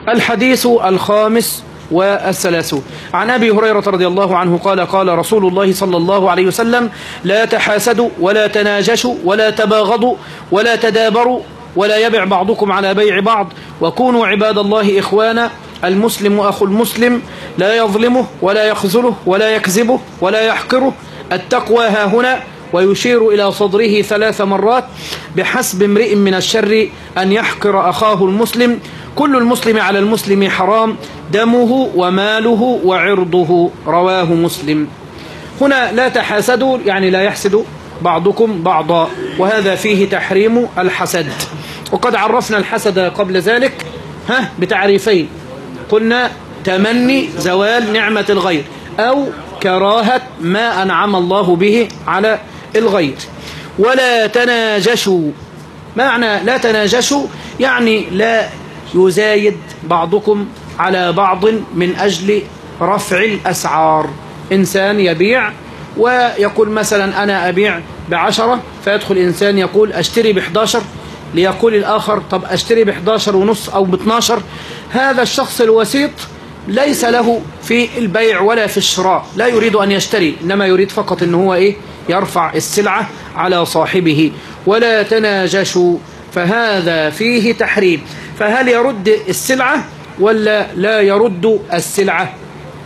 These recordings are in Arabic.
الحديث الخامس والثلاثون عن أبي هريرة رضي الله عنه قال قال رسول الله صلى الله عليه وسلم: لا تحاسدوا ولا تناجشوا ولا تباغضوا ولا تدابروا ولا يبع بعضكم على بيع بعض وكونوا عباد الله إخوانا. المسلم أخو المسلم لا يظلمه ولا يخذله ولا يكذبه ولا يحقره. التقوى ها هنا، ويشير إلى صدره 3 مرات: بحسب امرئ من الشر أن يحقر أخاه المسلم. كل المسلم على المسلم حرام، دمه وماله وعرضه. رواه مسلم. هنا لا تحاسدوا يعني لا يحسد بعضكم بعضا، وهذا فيه تحريم الحسد. وقد عرفنا الحسد قبل ذلك بتعريفين، قلنا: تمني زوال نعمة الغير، أو كراهة ما أنعم الله به على الغير. ولا تناجشوا، معنى لا تناجشوا يعني لا يزايد بعضكم على بعض من أجل رفع الأسعار. إنسان يبيع ويقول مثلا أنا أبيع ب10، فيدخل إنسان يقول أشتري ب11، ليقول الآخر طب أشتري ب11.5 أو ب12. هذا الشخص الوسيط ليس له في البيع ولا في الشراء، لا يريد أن يشتري، إنما يريد فقط أنه هو يرفع السلعة على صاحبه. ولا تناجشوا، فهذا فيه تحريم. فهل يرد السلعة ولا لا يرد السلعة؟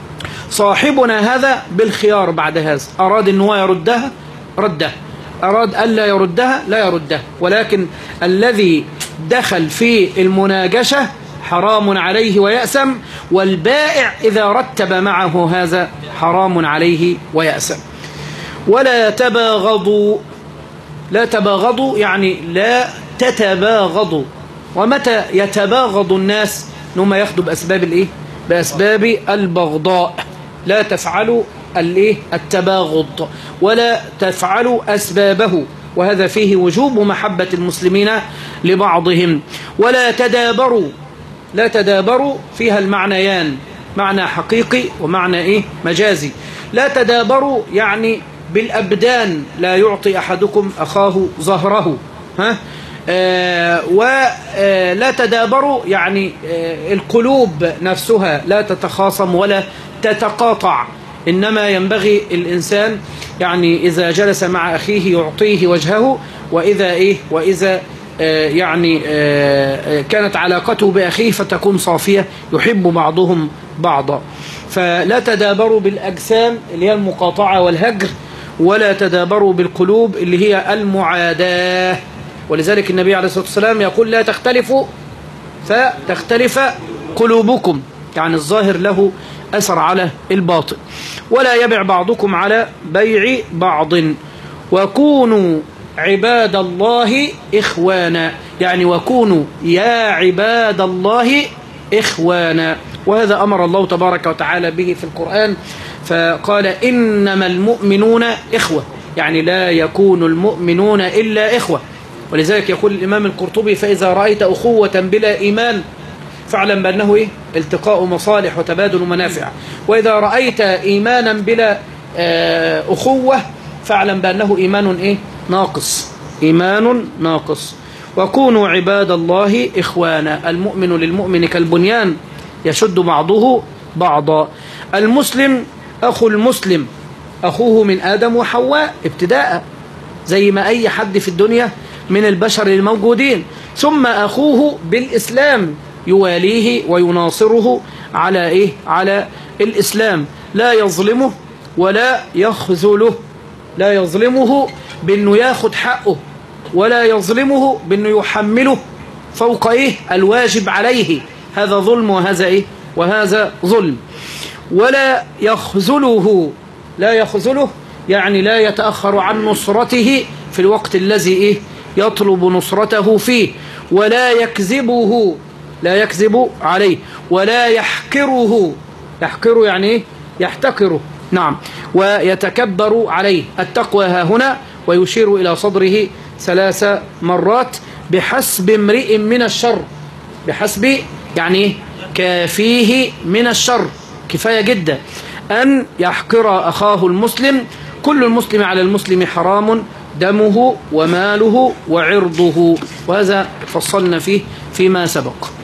صاحبنا هذا بالخيار بعد هذا، أراد أنه يردها رده، أراد ألا يردها لا يردها، ولكن الذي دخل في المناجشة حرام عليه ويأسم، والبائع إذا رتب معه هذا حرام عليه ويأسم. ولا تباغضوا، لا تباغضوا يعني لا تتباغضوا. ومتى يتباغض الناس؟ إنهم ياخدوا بأسباب بأسباب البغضاء. لا تفعلوا التباغض ولا تفعلوا أسبابه، وهذا فيه وجوب محبة المسلمين لبعضهم. ولا تدابروا، لا تدابروا فيها المعنيان، معنى حقيقي ومعنى مجازي. لا تدابروا يعني بالأبدان، لا يعطي أحدكم أخاه ظهره. ولا تدابروا يعني القلوب نفسها لا تتخاصم ولا تتقاطع، إنما ينبغي الإنسان يعني إذا جلس مع أخيه يعطيه وجهه، وإذا يعني كانت علاقته بأخيه فتكون صافية، يحب بعضهم بعضا. فلا تدابروا بالأجسام اللي هي المقاطعة والهجر، ولا تدابروا بالقلوب اللي هي المعاداة. ولذلك النبي عليه الصلاة والسلام يقول: لا تختلفوا فتختلف قلوبكم، يعني الظاهر له أثر على الباطن. ولا يبع بعضكم على بيع بعض. وكونوا عباد الله إخوانا، يعني وكونوا يا عباد الله إخوانا. وهذا أمر الله تبارك وتعالى به في القرآن، فقال: إنما المؤمنون إخوة، يعني لا يكون المؤمنون إلا إخوة. ولذلك يقول الإمام القرطبي: فإذا رأيت أخوة بلا إيمان فاعلم بأنه التقاء مصالح وتبادل منافع، وإذا رأيت إيمانا بلا أخوة فاعلم بأنه إيمان ناقص، إيمان ناقص. وكونوا عباد الله إخوانا. المؤمن للمؤمن كالبنيان يشد بعضه بعضا. المسلم أخو المسلم، أخوه من آدم وحواء ابتداء، زي ما أي حد في الدنيا من البشر الموجودين، ثم أخوه بالإسلام يواليه ويناصره على على الإسلام. لا يظلمه ولا يخذله، لا يظلمه بأنه ياخد حقه، ولا يظلمه بأنه يحمله فوق الواجب عليه، هذا ظلم وهذا وهذا ظلم. ولا يخذله، لا يخذله يعني لا يتأخر عن نصرته في الوقت الذي يطلب نصرته فيه. ولا يكذبه، لا يكذب عليه. ولا يحقره، يحقره يعني يحتقره، نعم، ويتكبر عليه. التقوى ها هنا، ويشير إلى صدره 3 مرات. بحسب امرئ من الشر، بحسب يعني كافيه من الشر، كفاية جدا أن يحقر أخاه المسلم. كل المسلم على المسلم حرام، دمه وماله وعرضه، وهذا فصلنا فيه فيما سبق.